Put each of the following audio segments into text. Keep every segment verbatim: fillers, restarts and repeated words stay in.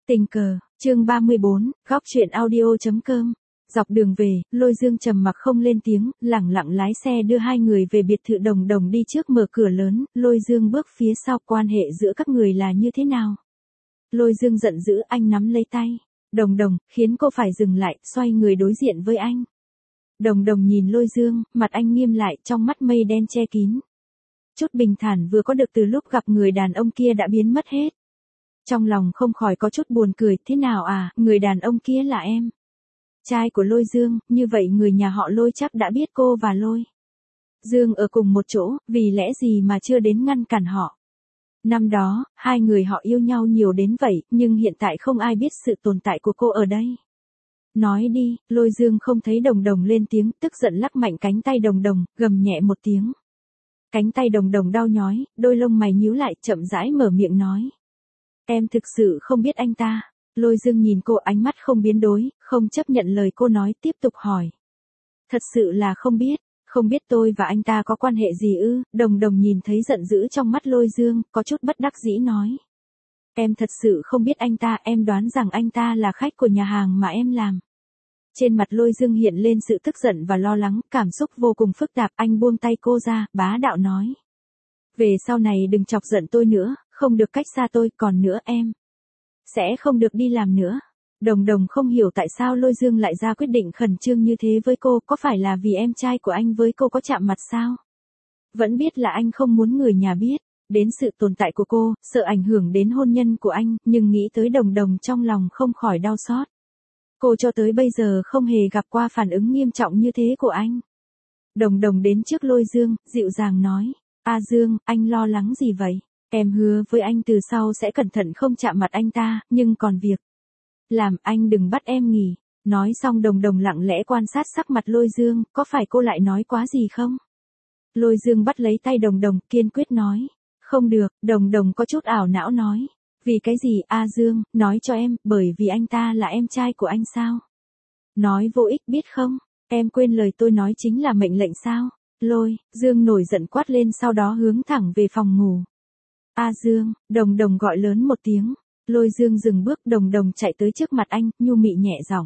Tình cờ, chương ba mươi bốn, góc chuyện audio.com. Dọc đường về, Lôi Dương trầm mặc không lên tiếng, lẳng lặng lái xe đưa hai người về biệt thự Đồng Đồng đi trước mở cửa lớn, Lôi Dương bước phía sau. Quan hệ giữa các người là như thế nào? Lôi Dương giận dữ, anh nắm lấy tay Đồng Đồng, khiến cô phải dừng lại, xoay người đối diện với anh. Đồng Đồng nhìn Lôi Dương, mặt anh nghiêm lại, trong mắt mây đen che kín. Chút bình thản vừa có được từ lúc gặp người đàn ông kia đã biến mất hết. Trong lòng không khỏi có chút buồn cười, thế nào à, người đàn ông kia là em trai của Lôi Dương, như vậy người nhà họ Lôi chắc đã biết cô và Lôi Dương ở cùng một chỗ, vì lẽ gì mà chưa đến ngăn cản họ. Năm đó, hai người họ yêu nhau nhiều đến vậy, nhưng hiện tại không ai biết sự tồn tại của cô ở đây. Nói đi, Lôi Dương không thấy Đồng Đồng lên tiếng, tức giận lắc mạnh cánh tay Đồng Đồng, gầm nhẹ một tiếng. Cánh tay Đồng Đồng đau nhói, đôi lông mày nhíu lại, chậm rãi mở miệng nói. Em thực sự không biết anh ta. Lôi Dương nhìn cô, ánh mắt không biến đổi, không chấp nhận lời cô nói, tiếp tục hỏi. Thật sự là không biết, không biết tôi và anh ta có quan hệ gì ư? Đồng Đồng nhìn thấy giận dữ trong mắt Lôi Dương, có chút bất đắc dĩ nói. Em thật sự không biết anh ta, em đoán rằng anh ta là khách của nhà hàng mà em làm. Trên mặt Lôi Dương hiện lên sự tức giận và lo lắng, cảm xúc vô cùng phức tạp, anh buông tay cô ra, bá đạo nói. Về sau này đừng chọc giận tôi nữa, không được cách xa tôi, còn nữa em sẽ không được đi làm nữa. Đồng Đồng không hiểu tại sao Lôi Dương lại ra quyết định khẩn trương như thế với cô, có phải là vì em trai của anh với cô có chạm mặt sao? Vẫn biết là anh không muốn người nhà biết đến sự tồn tại của cô, sợ ảnh hưởng đến hôn nhân của anh, nhưng nghĩ tới Đồng Đồng trong lòng không khỏi đau xót. Cô cho tới bây giờ không hề gặp qua phản ứng nghiêm trọng như thế của anh. Đồng Đồng đến trước Lôi Dương, dịu dàng nói. A Dương, anh lo lắng gì vậy? Em hứa với anh từ sau sẽ cẩn thận không chạm mặt anh ta, nhưng còn việc làm anh đừng bắt em nghỉ. Nói xong Đồng Đồng lặng lẽ quan sát sắc mặt Lôi Dương, có phải cô lại nói quá gì không? Lôi Dương bắt lấy tay Đồng Đồng, kiên quyết nói. Không được, Đồng Đồng có chút ảo não nói. Vì cái gì, A Dương, nói cho em, bởi vì anh ta là em trai của anh sao? Nói vô ích biết không, em quên lời tôi nói chính là mệnh lệnh sao? Lôi Dương nổi giận quát lên, sau đó hướng thẳng về phòng ngủ. A Dương, Đồng Đồng gọi lớn một tiếng. Lôi Dương dừng bước, Đồng Đồng chạy tới trước mặt anh, nhu mị nhẹ giọng.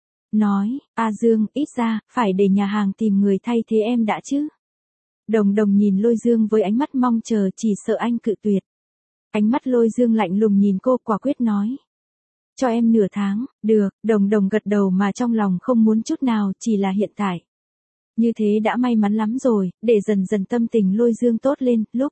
Nói, A Dương, ít ra, phải để nhà hàng tìm người thay thế em đã chứ. Đồng Đồng nhìn Lôi Dương với ánh mắt mong chờ, chỉ sợ anh cự tuyệt. Ánh mắt Lôi Dương lạnh lùng nhìn cô, quả quyết nói. Cho em nửa tháng, được. Đồng Đồng gật đầu mà trong lòng không muốn chút nào, chỉ là hiện tại. Như thế đã may mắn lắm rồi, để dần dần tâm tình Lôi Dương tốt lên, lúc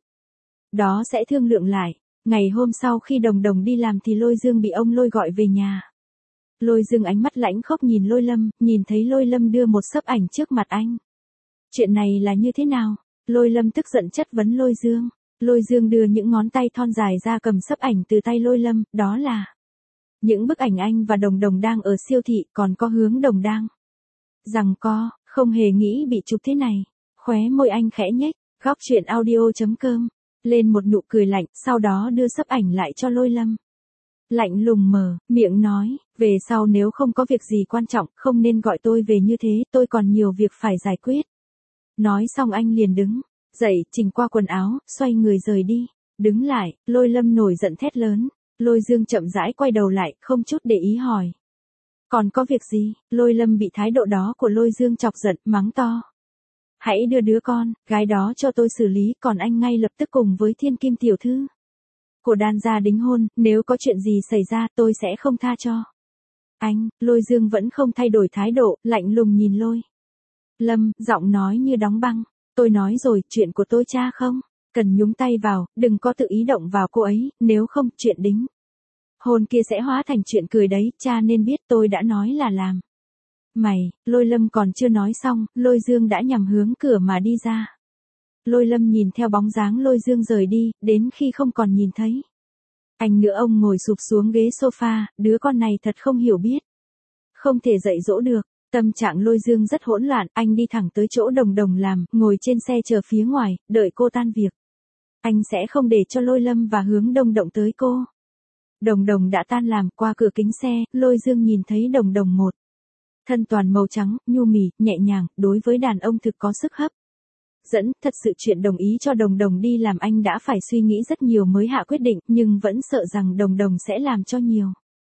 đó sẽ thương lượng lại. Ngày hôm sau khi Đồng Đồng đi làm thì Lôi Dương bị ông Lôi gọi về nhà. Lôi Dương ánh mắt lãnh khốc nhìn Lôi Lâm, nhìn thấy Lôi Lâm đưa một xấp ảnh trước mặt anh. Chuyện này là như thế nào? Lôi Lâm tức giận chất vấn Lôi Dương. Lôi Dương đưa những ngón tay thon dài ra cầm xấp ảnh từ tay Lôi Lâm, đó là những bức ảnh anh và Đồng Đồng đang ở siêu thị, còn có Hướng Đồng đang giằng co, không hề nghĩ bị chụp thế này. Khóe môi anh khẽ nhếch, góc chuyện audio.com. Lên một nụ cười lạnh, sau đó đưa xấp ảnh lại cho Lôi Lâm. Lạnh lùng mở miệng nói, về sau nếu không có việc gì quan trọng, không nên gọi tôi về như thế, tôi còn nhiều việc phải giải quyết. Nói xong anh liền đứng dậy, chỉnh qua quần áo, xoay người rời đi. Đứng lại, Lôi Lâm nổi giận thét lớn. Lôi Dương chậm rãi quay đầu lại, không chút để ý hỏi. Còn có việc gì? Lôi Lâm bị thái độ đó của Lôi Dương chọc giận, mắng to. Hãy đưa đứa con gái đó cho tôi xử lý, còn anh ngay lập tức cùng với Thiên Kim tiểu thư của Đan gia đính hôn, nếu có chuyện gì xảy ra tôi sẽ không tha cho anh. Lôi Dương vẫn không thay đổi thái độ, lạnh lùng nhìn Lôi Lâm, giọng nói như đóng băng. Tôi nói rồi, chuyện của tôi cha không cần nhúng tay vào, đừng có tự ý động vào cô ấy, nếu không, chuyện đính hôn kia sẽ hóa thành chuyện cười đấy, cha nên biết tôi đã nói là làm. Mày, Lôi Lâm còn chưa nói xong, Lôi Dương đã nhằm hướng cửa mà đi ra. Lôi Lâm nhìn theo bóng dáng Lôi Dương rời đi, đến khi không còn nhìn thấy anh nữa, ông ngồi sụp xuống ghế sofa, đứa con này thật không hiểu biết, không thể dạy dỗ được. Tâm trạng Lôi Dương rất hỗn loạn, anh đi thẳng tới chỗ Đồng Đồng làm, ngồi trên xe chờ phía ngoài, đợi cô tan việc. Anh sẽ không để cho Lôi Lâm và Hướng Đông động tới cô. Đồng Đồng đã tan làm, qua cửa kính xe, Lôi Dương nhìn thấy Đồng Đồng một thân toàn màu trắng, nhu mì, nhẹ nhàng, đối với đàn ông thực có sức hấp dẫn. Thật sự chuyện đồng ý cho Đồng Đồng đi làm anh đã phải suy nghĩ rất nhiều mới hạ quyết định, nhưng vẫn sợ rằng Đồng Đồng sẽ làm cho nhiều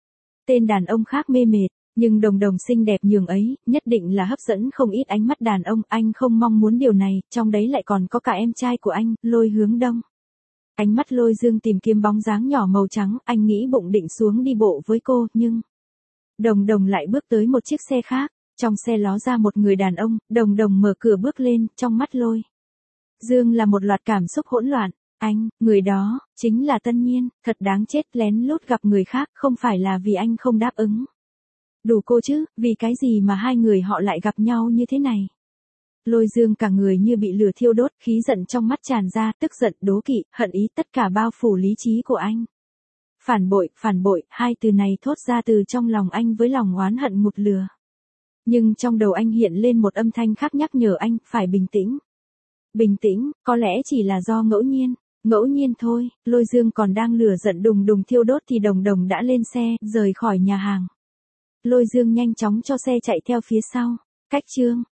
Tên đàn ông khác mê mệt, nhưng Đồng Đồng xinh đẹp nhường ấy, nhất định là hấp dẫn không ít ánh mắt đàn ông, anh không mong muốn điều này, trong đấy lại còn có cả em trai của anh, Lôi Hướng Đông. Ánh mắt Lôi Dương tìm kiếm bóng dáng nhỏ màu trắng, anh nghĩ bụng định xuống đi bộ với cô, nhưng Đồng Đồng lại bước tới một chiếc xe khác, trong xe ló ra một người đàn ông, Đồng Đồng mở cửa bước lên, trong mắt Lôi Dương là một loạt cảm xúc hỗn loạn. Anh, người đó, chính là Tân Nhiên, thật đáng chết, lén lút gặp người khác, không phải là vì anh không đáp ứng. Đủ cô chứ, vì cái gì mà hai người họ lại gặp nhau như thế này. Lôi Dương cả người như bị lửa thiêu đốt, khí giận trong mắt tràn ra, tức giận, đố kỵ, hận ý, tất cả bao phủ lý trí của anh. Phản bội, phản bội, hai từ này thốt ra từ trong lòng anh với lòng oán hận một lửa. Nhưng trong đầu anh hiện lên một âm thanh khác nhắc nhở anh, phải bình tĩnh. Bình tĩnh, có lẽ chỉ là do ngẫu nhiên. Ngẫu nhiên thôi, Lôi Dương còn đang lửa giận đùng đùng thiêu đốt thì Đồng Đồng đã lên xe, rời khỏi nhà hàng. Lôi Dương nhanh chóng cho xe chạy theo phía sau. Cách chương